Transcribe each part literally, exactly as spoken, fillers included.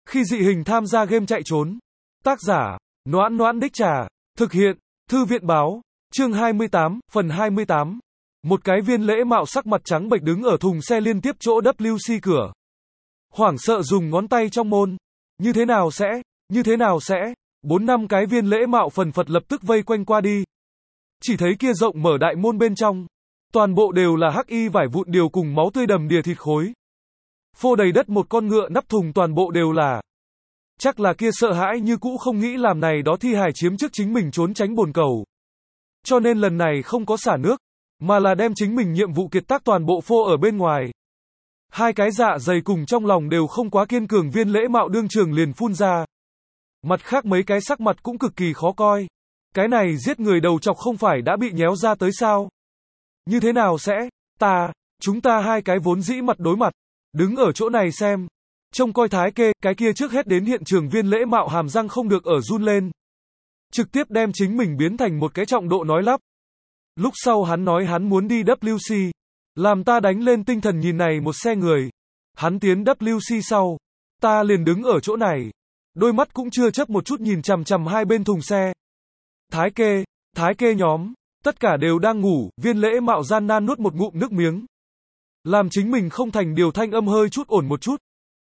Khi dị hình tham gia game chạy trốn. Tác giả, Noãn Noãn Đích Trà. Thực hiện, Thư viện báo. Chương hai mươi tám, phần hai mươi tám. Một cái viên lễ mạo sắc mặt trắng bệch đứng ở thùng xe liên tiếp chỗ vê kép xê cửa. Hoảng sợ dùng ngón tay trong môn. Như thế nào sẽ, như thế nào sẽ, bốn năm cái viên lễ mạo phần phật lập tức vây quanh qua đi. Chỉ thấy kia rộng mở đại môn bên trong. Toàn bộ đều là hắc y vải vụn điều cùng máu tươi đầm đìa thịt khối. Phô đầy đất một con ngựa nắp thùng toàn bộ đều là. Chắc là kia sợ hãi như cũ không nghĩ làm này đó thi hài chiếm trước chính mình trốn tránh bồn cầu. Cho nên lần này không có xả nước, mà là đem chính mình nhiệm vụ kiệt tác toàn bộ phô ở bên ngoài. Hai cái dạ dày cùng trong lòng đều không quá kiên cường viên lễ mạo đương trường liền phun ra. Mặt khác mấy cái sắc mặt cũng cực kỳ khó coi. Cái này giết người đầu chọc không phải đã bị nhéo ra tới sao? Như thế nào sẽ, ta, chúng ta hai cái vốn dĩ mặt đối mặt, đứng ở chỗ này xem. Trông coi thái kê, cái kia trước hết đến hiện trường viên lễ mạo hàm răng không được ở run lên. Trực tiếp đem chính mình biến thành một cái trọng độ nói lắp. Lúc sau hắn nói hắn muốn đi vê kép xê. Làm ta đánh lên tinh thần nhìn này một xe người. Hắn tiến vê kép xê sau. Ta liền đứng ở chỗ này. Đôi mắt cũng chưa chớp một chút nhìn chằm chằm hai bên thùng xe. Thái kê, thái kê nhóm. Tất cả đều đang ngủ, viên lễ mạo gian nan nuốt một ngụm nước miếng. Làm chính mình không thành điều thanh âm hơi chút ổn một chút.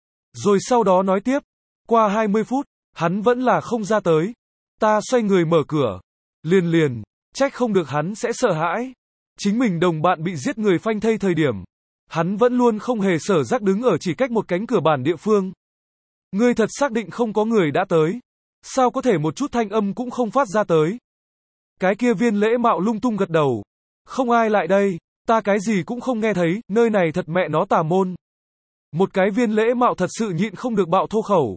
Rồi sau đó nói tiếp. Qua hai mươi phút, hắn vẫn là không ra tới. Ta xoay người mở cửa. Liền liền, trách không được hắn sẽ sợ hãi. Chính mình đồng bạn bị giết người phanh thây thời điểm. Hắn vẫn luôn không hề sở giác đứng ở chỉ cách một cánh cửa bản địa phương. Ngươi thật xác định không có người đã tới. Sao có thể một chút thanh âm cũng không phát ra tới. Cái kia viên lễ mạo lung tung gật đầu. Không ai lại đây, ta cái gì cũng không nghe thấy, nơi này thật mẹ nó tà môn. Một cái viên lễ mạo thật sự nhịn không được bạo thô khẩu.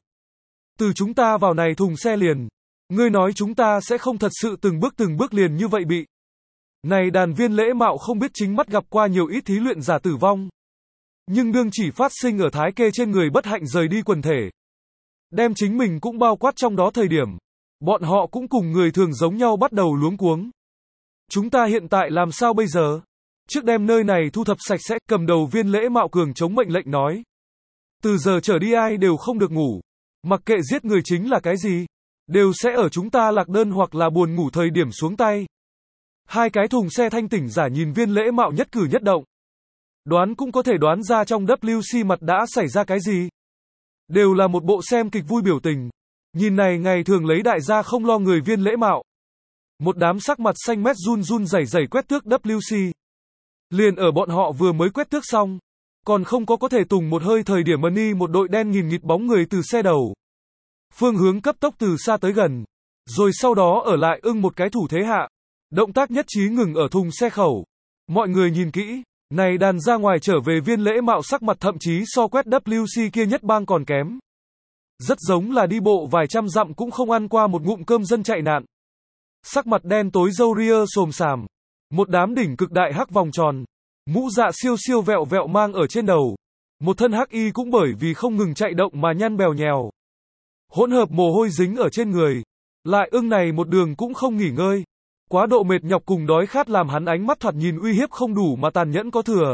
Từ chúng ta vào này thùng xe liền. Ngươi nói chúng ta sẽ không thật sự từng bước từng bước liền như vậy bị. Này đàn viên lễ mạo không biết chính mắt gặp qua nhiều ít thí luyện giả tử vong. Nhưng đương chỉ phát sinh ở thái kê trên người bất hạnh rời đi quần thể. Đem chính mình cũng bao quát trong đó thời điểm. Bọn họ cũng cùng người thường giống nhau bắt đầu luống cuống. Chúng ta hiện tại làm sao bây giờ? Trước đem nơi này thu thập sạch sẽ, cầm đầu viên lễ mạo cường chống mệnh lệnh nói. Từ giờ trở đi ai đều không được ngủ. Mặc kệ giết người chính là cái gì. Đều sẽ ở chúng ta lạc đơn hoặc là buồn ngủ thời điểm xuống tay. Hai cái thùng xe thanh tỉnh giả nhìn viên lễ mạo nhất cử nhất động. Đoán cũng có thể đoán ra trong vê kép xê mặt đã xảy ra cái gì. Đều là một bộ xem kịch vui biểu tình. Nhìn này ngày thường lấy đại gia không lo người viên lễ mạo. Một đám sắc mặt xanh mét run run rẩy rẩy quét tước vê kép xê. Liền ở bọn họ vừa mới quét tước xong. Còn không có có thể tùng một hơi thời điểm money một đội đen nghìn nghịt bóng người từ xe đầu. Phương hướng cấp tốc từ xa tới gần. Rồi sau đó ở lại ưng một cái thủ thế hạ. Động tác nhất trí ngừng ở thùng xe khẩu. Mọi người nhìn kỹ. Này đàn ra ngoài trở về viên lễ mạo sắc mặt thậm chí so quét vê kép xê kia nhất bang còn kém. Rất giống là đi bộ vài trăm dặm cũng không ăn qua một ngụm cơm dân chạy nạn. Sắc mặt đen tối râu ria xồm xàm. Một đám đỉnh cực đại hắc vòng tròn. Mũ dạ siêu siêu vẹo vẹo mang ở trên đầu. Một thân hắc y cũng bởi vì không ngừng chạy động mà nhăn bèo nhèo. Hỗn hợp mồ hôi dính ở trên người. Lại ưng này một đường cũng không nghỉ ngơi. Quá độ mệt nhọc cùng đói khát làm hắn ánh mắt thoạt nhìn uy hiếp không đủ mà tàn nhẫn có thừa.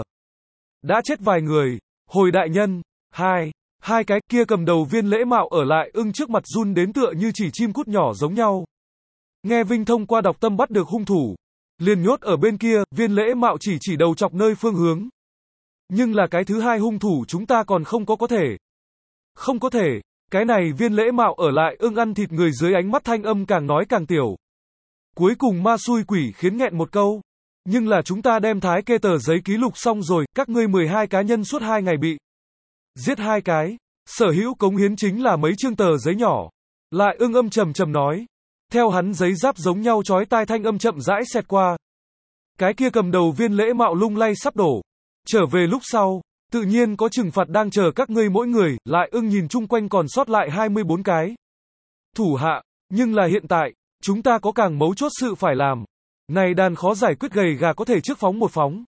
Đã chết vài người. Hồi đại nhân. Hai. Hai cái kia cầm đầu viên lễ mạo ở lại ưng trước mặt run đến tựa như chỉ chim cút nhỏ giống nhau. Nghe Vinh thông qua đọc tâm bắt được hung thủ. Liền nhốt ở bên kia, viên lễ mạo chỉ chỉ đầu chọc nơi phương hướng. Nhưng là cái thứ hai hung thủ chúng ta còn không có có thể. Không có thể, cái này viên lễ mạo ở lại ưng ăn thịt người dưới ánh mắt thanh âm càng nói càng tiểu. Cuối cùng ma xui quỷ khiến nghẹn một câu. Nhưng là chúng ta đem thái kê tờ giấy ký lục xong rồi, các ngươi mười hai cá nhân suốt hai ngày bị giết hai cái. Sở hữu cống hiến chính là mấy chương tờ giấy nhỏ. Lại ưng âm trầm trầm nói. Theo hắn giấy giáp giống nhau chói tai thanh âm chậm rãi xẹt qua. Cái kia cầm đầu viên lễ mạo lung lay sắp đổ. Trở về lúc sau, tự nhiên có trừng phạt đang chờ các ngươi mỗi người. Lại ưng nhìn chung quanh còn sót lại hai mươi bốn cái thủ hạ. Nhưng là hiện tại, chúng ta có càng mấu chốt sự phải làm. Này đàn khó giải quyết gầy gà có thể trước phóng một phóng.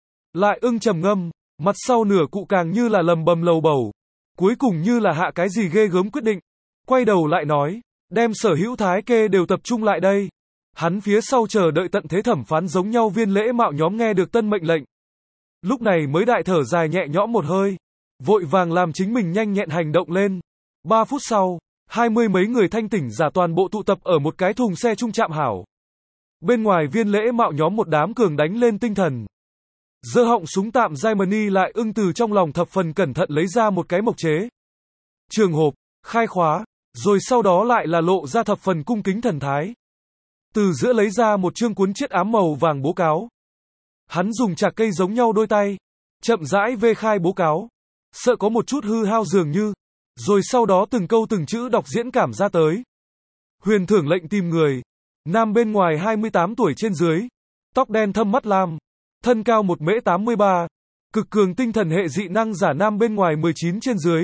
Lại ưng trầm ngâm. Mặt sau nửa cụ càng như là lầm bầm lầu bầu. Cuối cùng như là hạ cái gì ghê gớm quyết định. Quay đầu lại nói. Đem sở hữu thái kê đều tập trung lại đây. Hắn phía sau chờ đợi tận thế thẩm phán giống nhau viên lễ mạo nhóm nghe được tân mệnh lệnh. Lúc này mới đại thở dài nhẹ nhõm một hơi. Vội vàng làm chính mình nhanh nhẹn hành động lên. Ba phút sau, hai mươi mấy người thanh tỉnh giả toàn bộ tụ tập ở một cái thùng xe trung trạm hảo. Bên ngoài viên lễ mạo nhóm một đám cường đánh lên tinh thần. Giơ họng súng tạm Germany lại ưng từ trong lòng thập phần cẩn thận lấy ra một cái mộc chế. Trường hộp, khai khóa, rồi sau đó lại là lộ ra thập phần cung kính thần thái. Từ giữa lấy ra một chương cuốn chiết ám màu vàng bố cáo. Hắn dùng chạc cây giống nhau đôi tay, chậm rãi vê khai bố cáo. Sợ có một chút hư hao dường như. Rồi sau đó từng câu từng chữ đọc diễn cảm ra tới. Huyền thưởng lệnh tìm người. Nam bên ngoài hai mươi tám tuổi trên dưới. Tóc đen thâm mắt lam. Thân cao một mễ tám mươi ba. Cực cường tinh thần hệ dị năng giả nam bên ngoài mười chín trên dưới.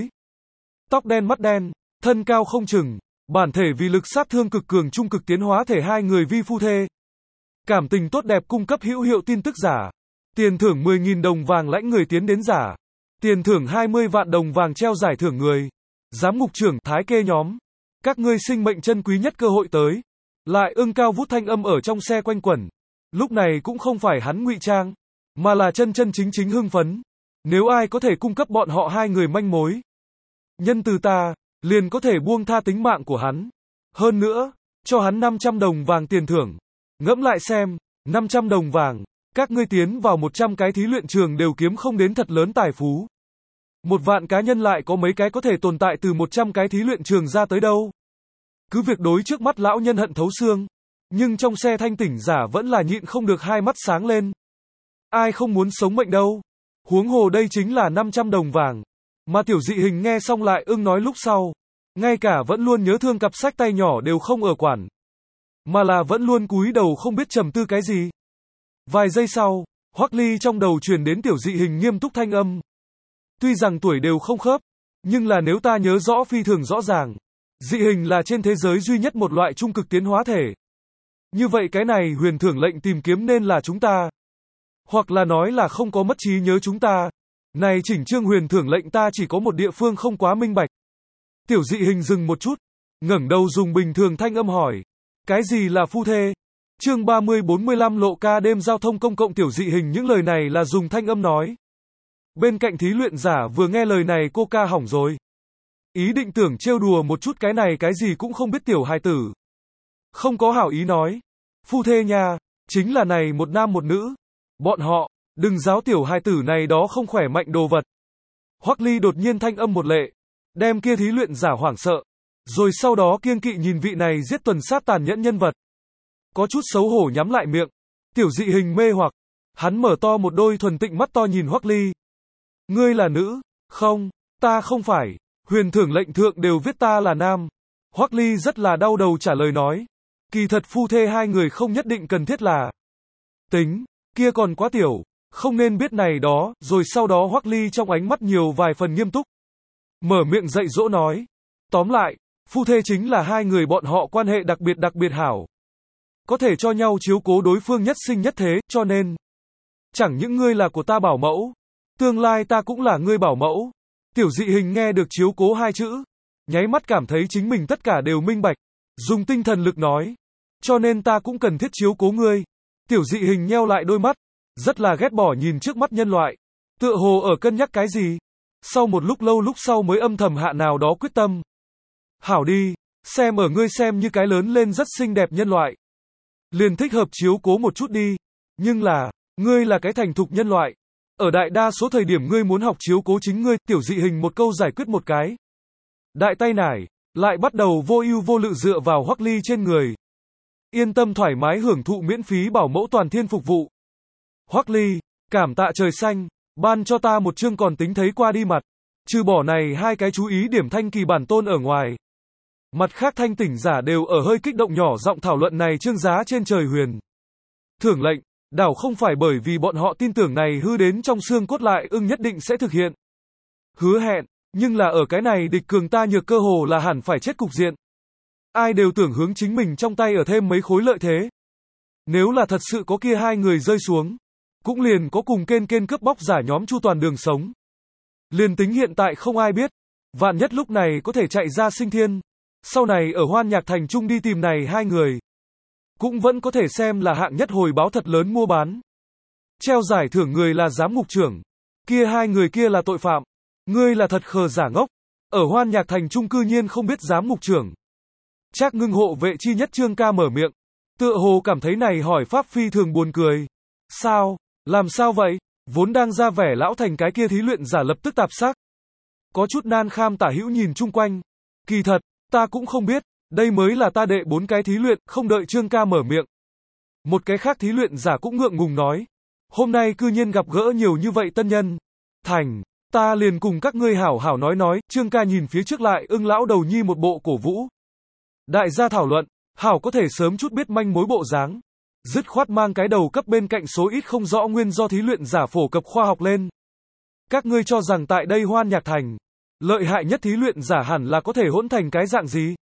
Tóc đen mắt đen. Thân cao không chừng. Bản thể vì lực sát thương cực cường trung cực tiến hóa thể hai người vi phu thê. Cảm tình tốt đẹp cung cấp hữu hiệu tin tức giả. Tiền thưởng mười nghìn đồng vàng lãnh người tiến đến giả. Tiền thưởng hai mươi vạn đồng vàng treo giải thưởng người. Giám ngục trưởng Thái Kê nhóm. Các ngươi sinh mệnh chân quý nhất cơ hội tới. Lại ưng cao vút thanh âm ở trong xe quanh quẩn. Lúc này cũng không phải hắn ngụy trang, mà là chân chân chính chính hưng phấn. Nếu ai có thể cung cấp bọn họ hai người manh mối, nhân từ ta, liền có thể buông tha tính mạng của hắn. Hơn nữa, cho hắn năm trăm đồng vàng tiền thưởng. Ngẫm lại xem, năm trăm đồng vàng, các ngươi tiến vào một trăm cái thí luyện trường đều kiếm không đến thật lớn tài phú. Một vạn cá nhân lại có mấy cái có thể tồn tại từ một trăm cái thí luyện trường ra tới đâu. Cứ việc đối trước mắt lão nhân hận thấu xương, nhưng trong xe thanh tỉnh giả vẫn là nhịn không được hai mắt sáng lên. Ai không muốn sống mệnh đâu. Huống hồ đây chính là năm trăm đồng vàng. Mà tiểu dị hình nghe xong lại ưng nói lúc sau. Ngay cả vẫn luôn nhớ thương cặp sách tay nhỏ đều không ở quản. Mà là vẫn luôn cúi đầu không biết trầm tư cái gì. Vài giây sau, Hoắc Ly trong đầu truyền đến tiểu dị hình nghiêm túc thanh âm. Tuy rằng tuổi đều không khớp, nhưng là nếu ta nhớ rõ phi thường rõ ràng, dị hình là trên thế giới duy nhất một loại trung cực tiến hóa thể. Như vậy cái này huyền thưởng lệnh tìm kiếm nên là chúng ta. Hoặc là nói là không có mất trí nhớ chúng ta. Này chỉnh chương huyền thưởng lệnh ta chỉ có một địa phương không quá minh bạch. Tiểu dị hình dừng một chút, ngẩng đầu dùng bình thường thanh âm hỏi. Cái gì là phu thê? Chương ba mươi bốn mươi lăm lộ ca đêm giao thông công cộng tiểu dị hình những lời này là dùng thanh âm nói. Bên cạnh thí luyện giả vừa nghe lời này cô ca hỏng rồi. Ý định tưởng trêu đùa một chút cái này cái gì cũng không biết tiểu hài tử. Không có hảo ý nói. Phu thê nha, chính là này một nam một nữ. Bọn họ, đừng giáo tiểu hài tử này đó không khỏe mạnh đồ vật. Hoắc Ly đột nhiên thanh âm một lệ. Đem kia thí luyện giả hoảng sợ. Rồi sau đó kiêng kỵ nhìn vị này giết tuần sát tàn nhẫn nhân vật. Có chút xấu hổ nhắm lại miệng. Tiểu dị hình mê hoặc. Hắn mở to một đôi thuần tịnh mắt to nhìn Hoắc Ly. Ngươi là nữ? Không, ta không phải. Huyền thưởng lệnh thượng đều viết ta là nam. Hoắc Ly rất là đau đầu trả lời nói. Kỳ thật phu thê hai người không nhất định cần thiết là. Tính, kia còn quá tiểu, không nên biết này đó, rồi sau đó Hoắc Ly trong ánh mắt nhiều vài phần nghiêm túc. Mở miệng dạy dỗ nói. Tóm lại, phu thê chính là hai người bọn họ quan hệ đặc biệt đặc biệt hảo. Có thể cho nhau chiếu cố đối phương nhất sinh nhất thế, cho nên. Chẳng những ngươi là của ta bảo mẫu. Tương lai ta cũng là ngươi bảo mẫu. Tiểu dị hình nghe được chiếu cố hai chữ. Nháy mắt cảm thấy chính mình tất cả đều minh bạch. Dùng tinh thần lực nói. Cho nên ta cũng cần thiết chiếu cố ngươi. Tiểu dị hình nheo lại đôi mắt. Rất là ghét bỏ nhìn trước mắt nhân loại. Tựa hồ ở cân nhắc cái gì. Sau một lúc lâu lúc sau mới âm thầm hạ nào đó quyết tâm. Hảo đi, xem ở ngươi xem như cái lớn lên rất xinh đẹp nhân loại. Liền thích hợp chiếu cố một chút đi. Nhưng là, ngươi là cái thành thục nhân loại. Ở đại đa số thời điểm ngươi muốn học chiếu cố chính ngươi, tiểu dị hình một câu giải quyết một cái. Đại tay nải, lại bắt đầu vô ưu vô lự dựa vào Hoắc Ly trên người. Yên tâm thoải mái hưởng thụ miễn phí bảo mẫu toàn thiên phục vụ. Hoắc Ly, cảm tạ trời xanh, ban cho ta một chương còn tính thấy qua đi mặt. Trừ bỏ này hai cái chú ý điểm thanh kỳ bản tôn ở ngoài. Mặt khác thanh tỉnh giả đều ở hơi kích động nhỏ giọng thảo luận này chương giá trên trời huyền. Thưởng lệnh, đảo không phải bởi vì bọn họ tin tưởng này hư đến trong xương cốt lại ưng nhất định sẽ thực hiện. Hứa hẹn, nhưng là ở cái này địch cường ta nhược cơ hồ là hẳn phải chết cục diện. Ai đều tưởng hướng chính mình trong tay ở thêm mấy khối lợi thế. Nếu là thật sự có kia hai người rơi xuống, cũng liền có cùng kên kên cướp bóc giả nhóm chu toàn đường sống. Liền tính hiện tại không ai biết, vạn nhất lúc này có thể chạy ra sinh thiên, sau này ở Hoan Nhạc Thành Trung đi tìm này hai người. Cũng vẫn có thể xem là hạng nhất hồi báo thật lớn mua bán. Treo giải thưởng người là giám ngục trưởng. Kia hai người kia là tội phạm. Ngươi là thật khờ giả ngốc. Ở Hoan Nhạc Thành Trung cư nhiên không biết giám mục trưởng. Trác Ngưng hộ vệ chi nhất Trương Ca mở miệng. Tựa hồ cảm thấy này hỏi pháp phi thường buồn cười. Sao? Làm sao vậy? Vốn đang ra vẻ lão thành cái kia thí luyện giả lập tức tạp xác. Có chút nan kham tả hữu nhìn chung quanh. Kỳ thật, ta cũng không biết. Đây mới là ta đệ bốn cái thí luyện, không đợi Trương Ca mở miệng. Một cái khác thí luyện giả cũng ngượng ngùng nói. Hôm nay cư nhiên gặp gỡ nhiều như vậy tân nhân. Thành, ta liền cùng các ngươi hảo hảo nói nói, Trương Ca nhìn phía trước lại ưng lão đầu nhi một bộ cổ vũ. Đại gia thảo luận, hảo có thể sớm chút biết manh mối bộ dáng. Dứt khoát mang cái đầu cấp bên cạnh số ít không rõ nguyên do thí luyện giả phổ cập khoa học lên. Các ngươi cho rằng tại đây Hoan Nhạc Thành, lợi hại nhất thí luyện giả hẳn là có thể hỗn thành cái dạng gì?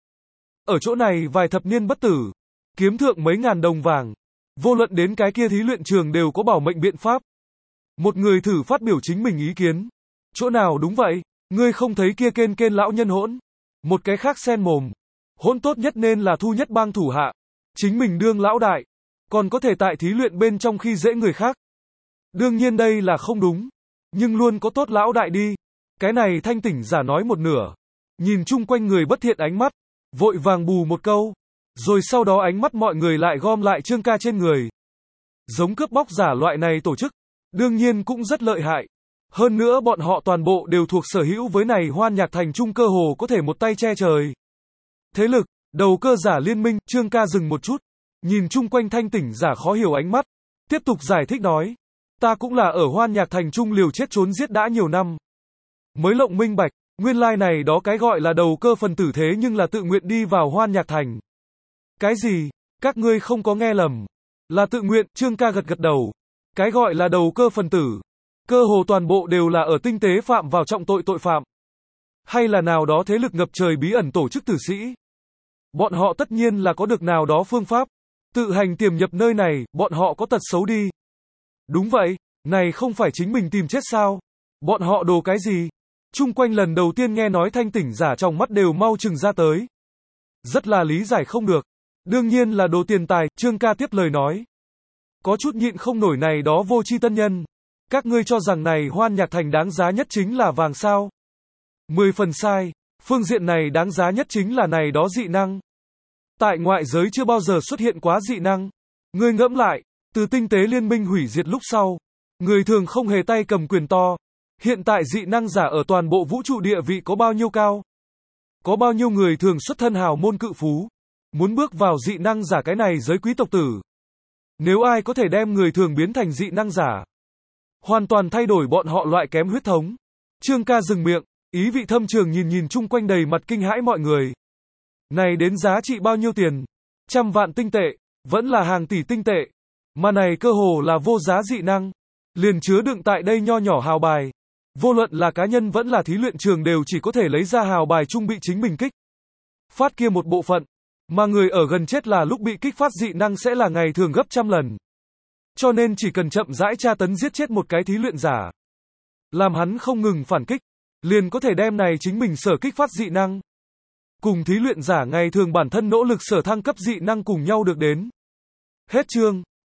Ở chỗ này vài thập niên bất tử, kiếm thượng mấy ngàn đồng vàng, vô luận đến cái kia thí luyện trường đều có bảo mệnh biện pháp. Một người thử phát biểu chính mình ý kiến. Chỗ nào đúng vậy? Ngươi không thấy kia kên kên lão nhân hỗn? Một cái khác xen mồm. Hỗn tốt nhất nên là thu nhất bang thủ hạ. Chính mình đương lão đại. Còn có thể tại thí luyện bên trong khi dễ người khác. Đương nhiên đây là không đúng. Nhưng luôn có tốt lão đại đi. Cái này thanh tỉnh giả nói một nửa. Nhìn chung quanh người bất thiện ánh mắt. Vội vàng bù một câu. Rồi sau đó ánh mắt mọi người lại gom lại Trương Ca trên người. Giống cướp bóc giả loại này tổ chức. Đương nhiên cũng rất lợi hại. Hơn nữa bọn họ toàn bộ đều thuộc sở hữu với này Hoan Nhạc Thành Trung cơ hồ có thể một tay che trời. Thế lực, đầu cơ giả liên minh, Trương Ca dừng một chút. Nhìn chung quanh thanh tỉnh giả khó hiểu ánh mắt. Tiếp tục giải thích nói. Ta cũng là ở Hoan Nhạc Thành Trung liều chết trốn giết đã nhiều năm. Mới lộng minh bạch, nguyên lai like này đó cái gọi là đầu cơ phần tử thế nhưng là tự nguyện đi vào Hoan Nhạc Thành. Cái gì? Các ngươi không có nghe lầm. Là tự nguyện, Trương Ca gật gật đầu. Cái gọi là đầu cơ phần tử. Cơ hồ toàn bộ đều là ở tinh tế phạm vào trọng tội tội phạm. Hay là nào đó thế lực ngập trời bí ẩn tổ chức tử sĩ. Bọn họ tất nhiên là có được nào đó phương pháp. Tự hành tiềm nhập nơi này, bọn họ có tật xấu đi. Đúng vậy, này không phải chính mình tìm chết sao? Bọn họ đồ cái gì? Chung quanh lần đầu tiên nghe nói thanh tỉnh giả trong mắt đều mau chừng ra tới. Rất là lý giải không được. Đương nhiên là đồ tiền tài, Trương Ca tiếp lời nói. Có chút nhịn không nổi này đó vô tri tân nhân. Các ngươi cho rằng này Hoan Nhạc Thành đáng giá nhất chính là vàng sao? Mười phần sai. Phương diện này đáng giá nhất chính là này đó dị năng. Tại ngoại giới chưa bao giờ xuất hiện quá dị năng. Ngươi ngẫm lại, từ tinh tế liên minh hủy diệt lúc sau, người thường không hề tay cầm quyền to. Hiện tại dị năng giả ở toàn bộ vũ trụ địa vị có bao nhiêu cao? Có bao nhiêu người thường xuất thân hào môn cự phú? Muốn bước vào dị năng giả cái này giới quý tộc tử. Nếu ai có thể đem người thường biến thành dị năng giả, hoàn toàn thay đổi bọn họ loại kém huyết thống. Trương Ca dừng miệng, ý vị thâm trường nhìn nhìn chung quanh đầy mặt kinh hãi mọi người. Này đến giá trị bao nhiêu tiền? Trăm vạn tinh tệ, vẫn là hàng tỷ tinh tệ. Mà này cơ hồ là vô giá dị năng. Liền chứa đựng tại đây nho nhỏ hào bài. Vô luận là cá nhân vẫn là thí luyện trường đều chỉ có thể lấy ra hào bài trung bị chính mình kích phát kia một bộ phận. Mà người ở gần chết là lúc bị kích phát dị năng sẽ là ngày thường gấp trăm lần. Cho nên chỉ cần chậm rãi tra tấn giết chết một cái thí luyện giả. Làm hắn không ngừng phản kích. Liền có thể đem này chính mình sở kích phát dị năng. Cùng thí luyện giả ngày thường bản thân nỗ lực sở thăng cấp dị năng cùng nhau được đến. Hết chương.